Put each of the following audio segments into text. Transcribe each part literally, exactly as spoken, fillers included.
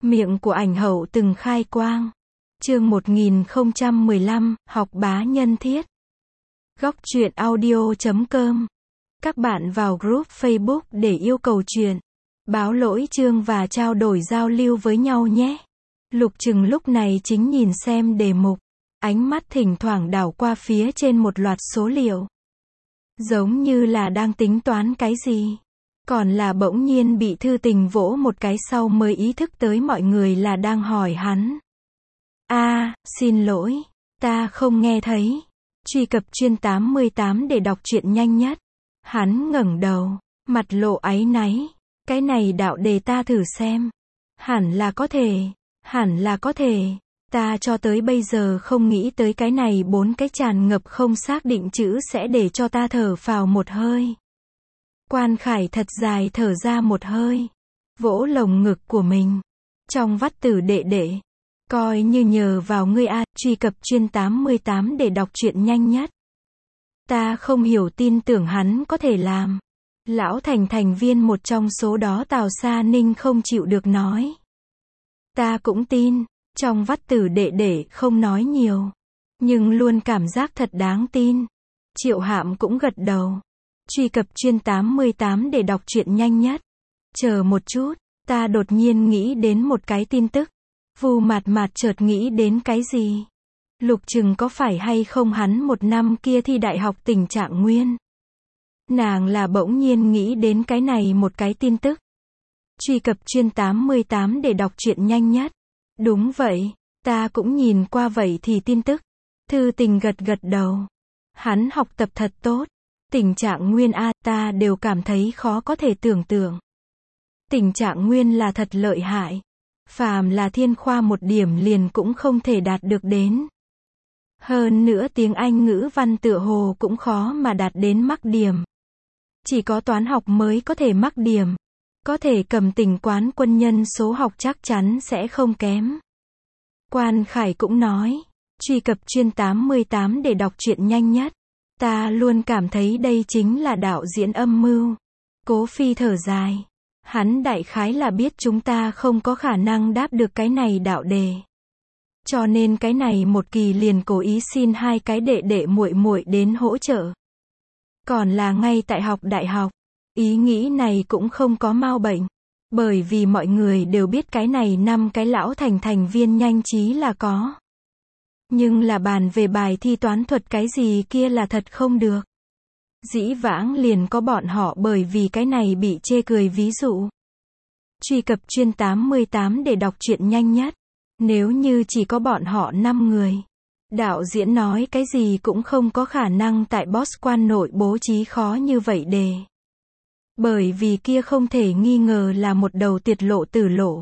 Miệng của ảnh hậu từng khai quang. Chương một nghìn không trăm mười lăm, học bá nhân thiết. Góc truyện audio chấm com. Các bạn vào group Facebook để yêu cầu truyện, báo lỗi chương và trao đổi giao lưu với nhau nhé. Lục Trừng lúc này chính nhìn xem đề mục, ánh mắt thỉnh thoảng đảo qua phía trên một loạt số liệu. Giống như là đang tính toán cái gì. Còn là bỗng nhiên bị Thư Tình vỗ một cái sau mới ý thức tới mọi người là đang hỏi hắn. A, à, xin lỗi, ta không nghe thấy. Truy cập chuyên tám mươi tám để đọc truyện nhanh nhất. Hắn ngẩng đầu, mặt lộ áy náy. Cái này đạo đề ta thử xem. Hẳn là có thể, hẳn là có thể. Ta cho tới bây giờ không nghĩ tới cái này bốn cái tràn ngập không xác định chữ sẽ để cho ta thở phào một hơi. Quan Khải thật dài thở ra một hơi, vỗ lồng ngực của mình. Trong vắt tử đệ đệ, coi như nhờ vào ngươi a, truy cập chuyên tám mươi tám để đọc truyện nhanh nhất. Ta không hiểu tin tưởng hắn có thể làm. Lão Thành thành viên một trong số đó Tào Sa Ninh không chịu được nói. Ta cũng tin, trong vắt tử đệ đệ không nói nhiều, nhưng luôn cảm giác thật đáng tin. Triệu Hạm cũng gật đầu. Truy cập chuyên tám mươi tám để đọc truyện nhanh nhất. Chờ một chút, ta đột nhiên nghĩ đến một cái tin tức. Vu Mạt Mạt chợt nghĩ đến cái gì? Lục Trừng có phải hay không hắn một năm kia thi đại học Tỉnh Trạng Nguyên? Nàng là bỗng nhiên nghĩ đến cái này một cái tin tức. Truy cập chuyên tám mươi tám để đọc truyện nhanh nhất. Đúng vậy, ta cũng nhìn qua vậy thì tin tức. Thư Tình gật gật đầu. Hắn học tập thật tốt. Tỉnh Trạng Nguyên a, ta đều cảm thấy khó có thể tưởng tượng. Tỉnh Trạng Nguyên là thật lợi hại. Phàm là thiên khoa một điểm liền cũng không thể đạt được đến. Hơn nữa tiếng Anh ngữ văn tựa hồ cũng khó mà đạt đến mắc điểm. Chỉ có toán học mới có thể mắc điểm. Có thể cầm tỉnh quán quân nhân số học chắc chắn sẽ không kém. Quan Khải cũng nói. Truy cập chuyên tám mươi tám để đọc truyện nhanh nhất. Ta luôn cảm thấy đây chính là đạo diễn âm mưu. Cố Phi thở dài. Hắn đại khái là biết chúng ta không có khả năng đáp được cái này đạo đề. Cho nên cái này một kỳ liền cố ý xin hai cái đệ đệ muội muội đến hỗ trợ. Còn là ngay tại học đại học, ý nghĩ này cũng không có mau bệnh. Bởi vì mọi người đều biết cái này năm cái lão thành thành viên nhanh trí là có. Nhưng là bàn về bài thi toán thuật cái gì kia là thật không được. Dĩ vãng liền có bọn họ bởi vì cái này bị chê cười ví dụ. Truy cập chuyên tám mươi tám để đọc truyện nhanh nhất. Nếu như chỉ có bọn họ năm người, đạo diễn nói cái gì cũng không có khả năng tại Botswana nội bố trí khó như vậy đề. Bởi vì kia không thể nghi ngờ là một đầu tiệt lộ tử lộ.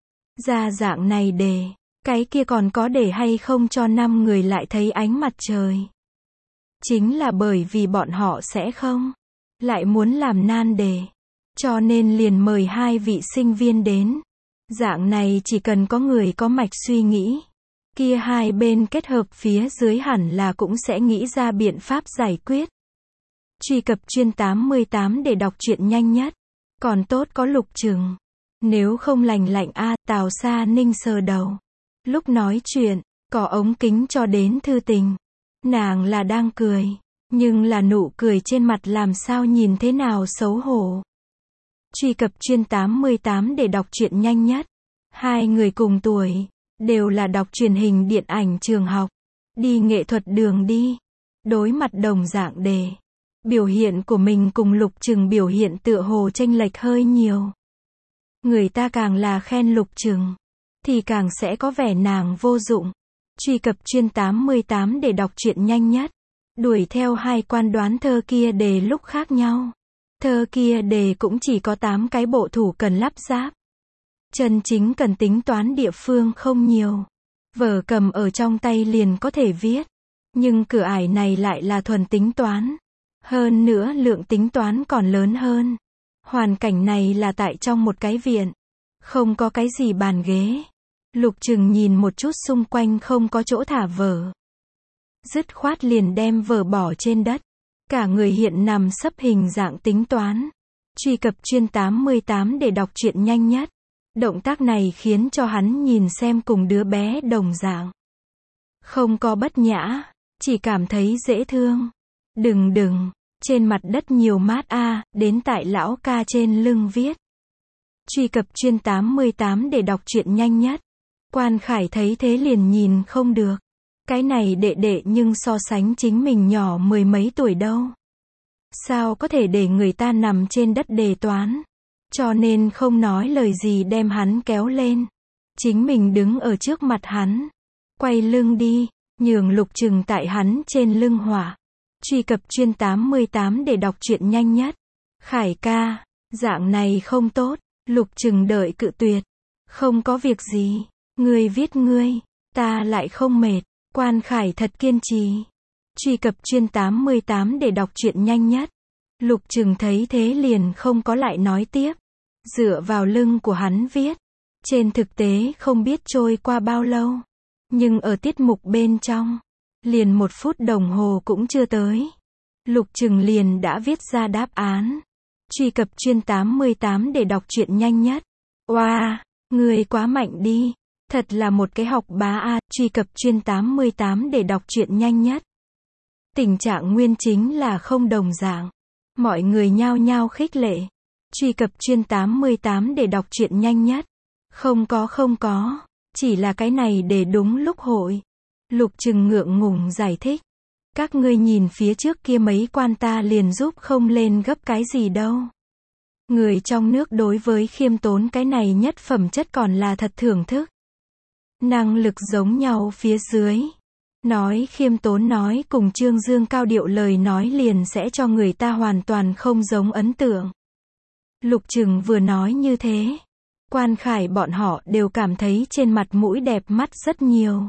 Ra dạng này đề, cái kia còn có để hay không cho năm người lại thấy ánh mặt trời. Chính là bởi vì bọn họ sẽ không, lại muốn làm nan đề. Cho nên liền mời hai vị sinh viên đến. Dạng này chỉ cần có người có mạch suy nghĩ. Kia hai bên kết hợp phía dưới hẳn là cũng sẽ nghĩ ra biện pháp giải quyết. Truy cập chuyên tám mươi tám để đọc truyện nhanh nhất. Còn tốt có Lục Trừng. Nếu không lành lạnh a, Tào Sa Ninh sờ đầu. Lúc nói chuyện, có ống kính cho đến Thư Tình. Nàng là đang cười, nhưng là nụ cười trên mặt làm sao nhìn thế nào xấu hổ. Truy cập chuyên tám mươi tám để đọc truyện nhanh nhất. Hai người cùng tuổi, đều là đọc truyền hình điện ảnh trường học. Đi nghệ thuật đường đi. Đối mặt đồng dạng đề. Biểu hiện của mình cùng Lục Trừng biểu hiện tựa hồ chênh lệch hơi nhiều. Người ta càng là khen Lục Trừng, thì càng sẽ có vẻ nàng vô dụng. Truy cập chuyên tám mươi tám để đọc truyện nhanh nhất. Đuổi theo hai quan đoán thơ kia đề lúc khác nhau. Thơ kia đề cũng chỉ có tám cái bộ thủ cần lắp ráp. Chân chính cần tính toán địa phương không nhiều. Vở cầm ở trong tay liền có thể viết. Nhưng cửa ải này lại là thuần tính toán. Hơn nữa lượng tính toán còn lớn hơn. Hoàn cảnh này là tại trong một cái viện. Không có cái gì bàn ghế. Lục Trừng nhìn một chút xung quanh không có chỗ thả vở. Dứt khoát liền đem vở bỏ trên đất. Cả người hiện nằm sấp hình dạng tính toán. Truy cập chuyên tám mươi tám để đọc truyện nhanh nhất. Động tác này khiến cho hắn nhìn xem cùng đứa bé đồng dạng. Không có bất nhã, chỉ cảm thấy dễ thương. Đừng đừng, trên mặt đất nhiều mát a, đến tại lão ca trên lưng viết. Truy cập chuyên tám mươi tám để đọc truyện nhanh nhất. Quan Khải thấy thế liền nhìn không được. Cái này đệ đệ nhưng so sánh chính mình nhỏ mười mấy tuổi đâu. Sao có thể để người ta nằm trên đất đề toán. Cho nên không nói lời gì đem hắn kéo lên. Chính mình đứng ở trước mặt hắn. Quay lưng đi, nhường Lục Trừng tại hắn trên lưng hỏa. Truy cập chuyên tám mươi tám để đọc truyện nhanh nhất. Khải ca, dạng này không tốt. Lục Trừng đợi cự tuyệt. Không có việc gì, ngươi viết ngươi, ta lại không mệt. Quan Khải thật kiên trì. Truy cập chuyên tám mươi tám để đọc truyện nhanh nhất. Lục Trừng thấy thế liền không có lại nói tiếp. Dựa vào lưng của hắn viết. Trên thực tế không biết trôi qua bao lâu. Nhưng ở tiết mục bên trong, liền một phút đồng hồ cũng chưa tới. Lục Trừng liền đã viết ra đáp án. Truy cập chuyên tám mươi tám để đọc truyện nhanh nhất. Oa, wow, người quá mạnh đi. Thật là một cái học bá a. Truy cập chuyên tám mươi tám để đọc truyện nhanh nhất. Tình trạng nguyên chính là không đồng dạng. Mọi người nhao nhao khích lệ. Truy cập chuyên tám mươi tám để đọc truyện nhanh nhất. Không có không có. Chỉ là cái này để đúng lúc hội. Lục Trừng ngượng ngùng giải thích. Các ngươi nhìn phía trước kia mấy quan ta liền giúp không lên gấp cái gì đâu. Người trong nước đối với khiêm tốn cái này nhất phẩm chất còn là thật thưởng thức. Năng lực giống nhau phía dưới. Nói khiêm tốn nói cùng Trương Dương cao điệu lời nói liền sẽ cho người ta hoàn toàn không giống ấn tượng. Lục Trừng vừa nói như thế. Quan Khải bọn họ đều cảm thấy trên mặt mũi đẹp mắt rất nhiều.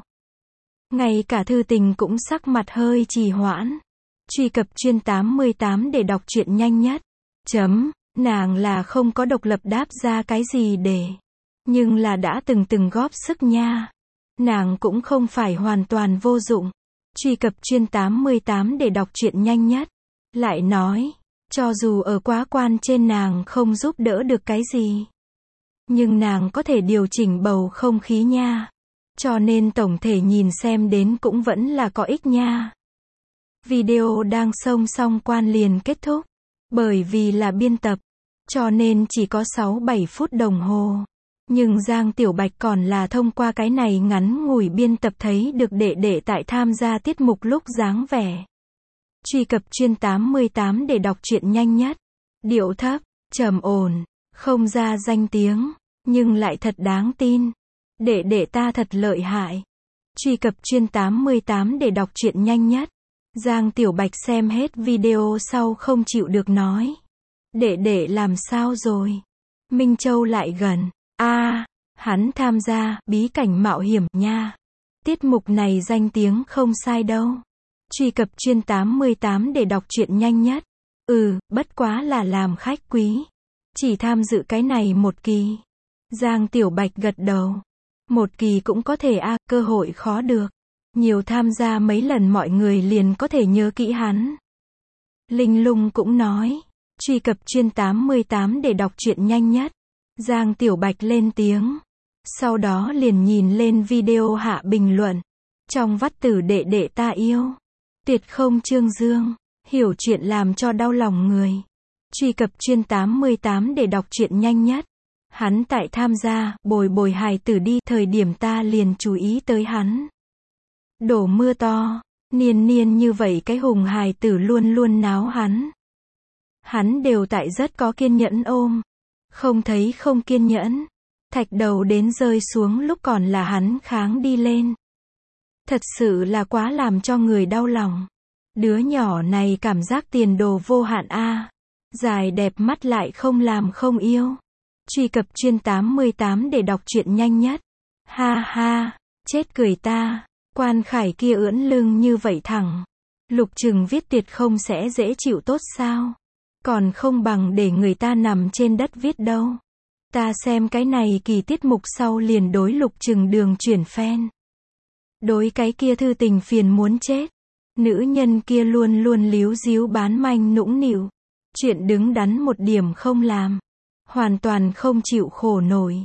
Ngay cả Thư Tình cũng sắc mặt hơi trì hoãn. Truy cập chuyên tám mươi tám để đọc truyện nhanh nhất. Chấm, nàng là không có độc lập đáp ra cái gì để. Nhưng là đã từng từng góp sức nha. Nàng cũng không phải hoàn toàn vô dụng. Truy cập chuyên tám mươi tám để đọc truyện nhanh nhất. Lại nói, cho dù ở quá quan trên nàng không giúp đỡ được cái gì. Nhưng nàng có thể điều chỉnh bầu không khí nha. Cho nên tổng thể nhìn xem đến cũng vẫn là có ích nha. Video đang song song quan liền kết thúc. Bởi vì là biên tập. Cho nên chỉ có sáu bảy phút đồng hồ. Nhưng Giang Tiểu Bạch còn là thông qua cái này ngắn ngủi biên tập thấy được đệ đệ tại tham gia tiết mục lúc dáng vẻ. Truy cập chuyên tám mươi tám để đọc truyện nhanh nhất. Điệu thấp, trầm ổn, không ra danh tiếng, nhưng lại thật đáng tin. Đệ đệ ta thật lợi hại. Truy cập chuyên tám mươi tám để đọc truyện nhanh nhất. Giang Tiểu Bạch xem hết video sau không chịu được nói. Đệ đệ làm sao rồi? Minh Châu lại gần. A, à, hắn tham gia bí cảnh mạo hiểm nha. Tiết mục này danh tiếng không sai đâu. Truy cập chuyên tám mươi tám để đọc truyện nhanh nhất. Ừ, bất quá là làm khách quý. Chỉ tham dự cái này một kỳ. Giang Tiểu Bạch gật đầu. Một kỳ cũng có thể a, à, cơ hội khó được. Nhiều tham gia mấy lần mọi người liền có thể nhớ kỹ hắn. Linh Lung cũng nói. Truy cập chuyên tám mươi tám để đọc truyện nhanh nhất. Giang Tiểu Bạch lên tiếng. Sau đó liền nhìn lên video hạ bình luận. Trong vắt tử đệ đệ ta yêu. Tuyệt không Trương Dương. Hiểu chuyện làm cho đau lòng người. Truy cập chuyên tám mươi tám để đọc truyện nhanh nhất. Hắn tại tham gia bồi bồi hài tử đi thời điểm ta liền chú ý tới hắn. Đổ mưa to. Niên niên như vậy cái hùng hài tử luôn luôn náo hắn. Hắn đều tại rất có kiên nhẫn ôm. Không thấy không kiên nhẫn. Thạch đầu đến rơi xuống lúc còn là hắn kháng đi lên. Thật sự là quá làm cho người đau lòng. Đứa nhỏ này cảm giác tiền đồ vô hạn a. À. Dài đẹp mắt lại không làm không yêu. Truy cập chuyên tám mươi tám để đọc truyện nhanh nhất. Ha ha, chết cười ta. Quan Khải kia ưỡn lưng như vậy thẳng. Lục Trừng viết tuyệt không sẽ dễ chịu tốt sao? Còn không bằng để người ta nằm trên đất viết đâu. Ta xem cái này kỳ tiết mục sau liền đối Lục Trừng đường chuyển fan. Đối cái kia Thư Tình phiền muốn chết. Nữ nhân kia luôn luôn líu díu bán manh nũng nịu. Chuyện đứng đắn một điểm không làm. Hoàn toàn không chịu khổ nổi.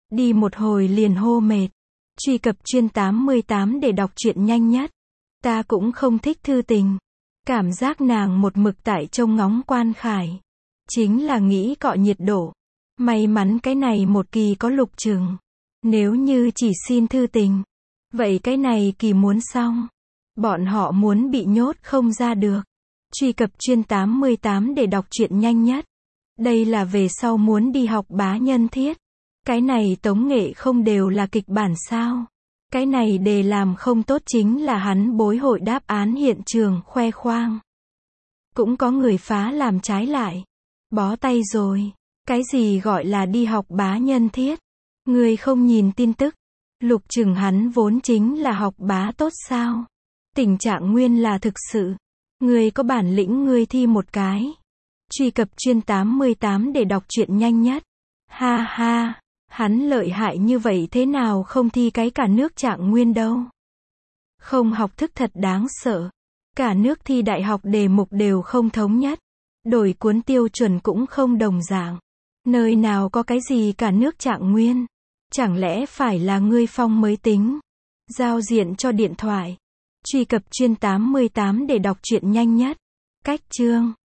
Đi một hồi liền hô mệt. Truy cập chuyên tám mươi tám để đọc truyện nhanh nhất. Ta cũng không thích thư tình. Cảm giác nàng một mực tại trông ngóng Quan Khải. Chính là nghĩ cọ nhiệt độ. May mắn cái này một kỳ có Lục Trừng. Nếu như chỉ xin thư tình. Vậy cái này kỳ muốn xong. Bọn họ muốn bị nhốt không ra được. Truy cập chuyên tám mươi tám để đọc truyện nhanh nhất. Đây là về sau muốn đi học bá nhân thiết. Cái này tống nghệ không đều là kịch bản sao? Cái này đề làm không tốt chính là hắn bối hội đáp án hiện trường khoe khoang. Cũng có người phá làm trái lại. Bó tay rồi. Cái gì gọi là đi học bá nhân thiết? Người không nhìn tin tức. Lục Trừng hắn vốn chính là học bá tốt sao? Tình trạng nguyên là thực sự. Người có bản lĩnh người thi một cái. Truy cập chuyên tám mươi tám để đọc truyện nhanh nhất. Ha ha, hắn lợi hại như vậy thế nào không thi cái cả nước trạng nguyên đâu. Không học thức thật đáng sợ. Cả nước thi đại học đề mục đều không thống nhất. Đổi cuốn tiêu chuẩn cũng không đồng dạng. Nơi nào có cái gì cả nước trạng nguyên. Chẳng lẽ phải là ngươi phong mới tính. Giao diện cho điện thoại. Truy cập chuyên tám mươi tám để đọc truyện nhanh nhất. Cách chương